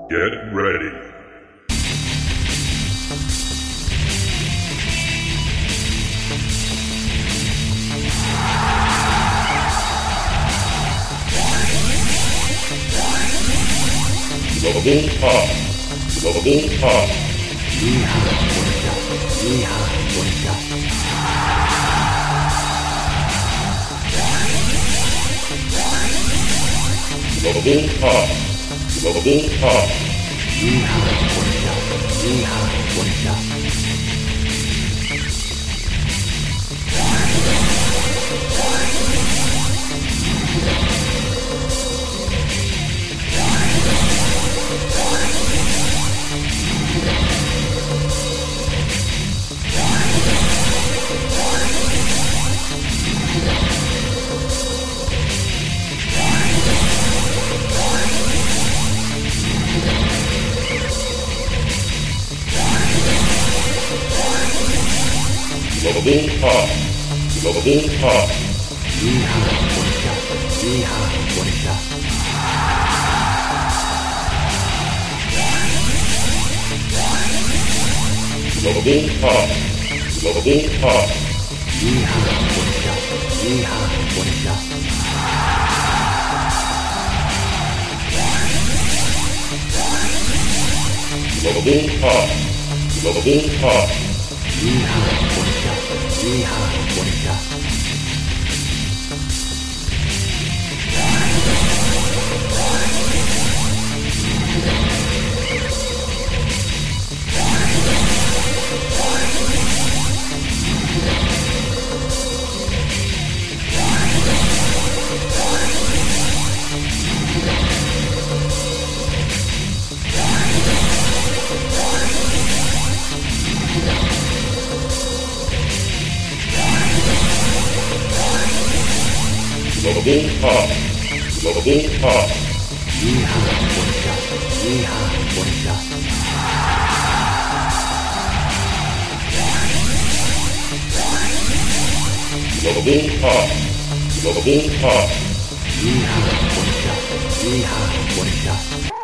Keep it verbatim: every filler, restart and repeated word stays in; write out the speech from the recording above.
Get ready. Level up. Level up. いい歯がこれだ。いい歯がこれだ。 Level up. Level up. いい歯がこれだ。いい歯がこれだ。 Level up. Level up. いい歯がこれだ。いい歯がこれだ。 Level up. Level up. いい歯がこれだ。いい歯がこれだ。 Level up. Level up. いい歯がこれだ。いい歯がこれだ。 Level up. Level up. いい歯がこれだ。いい歯がこれだ。 Level up. Level up. いい歯がこれだ。いい歯がこれだ。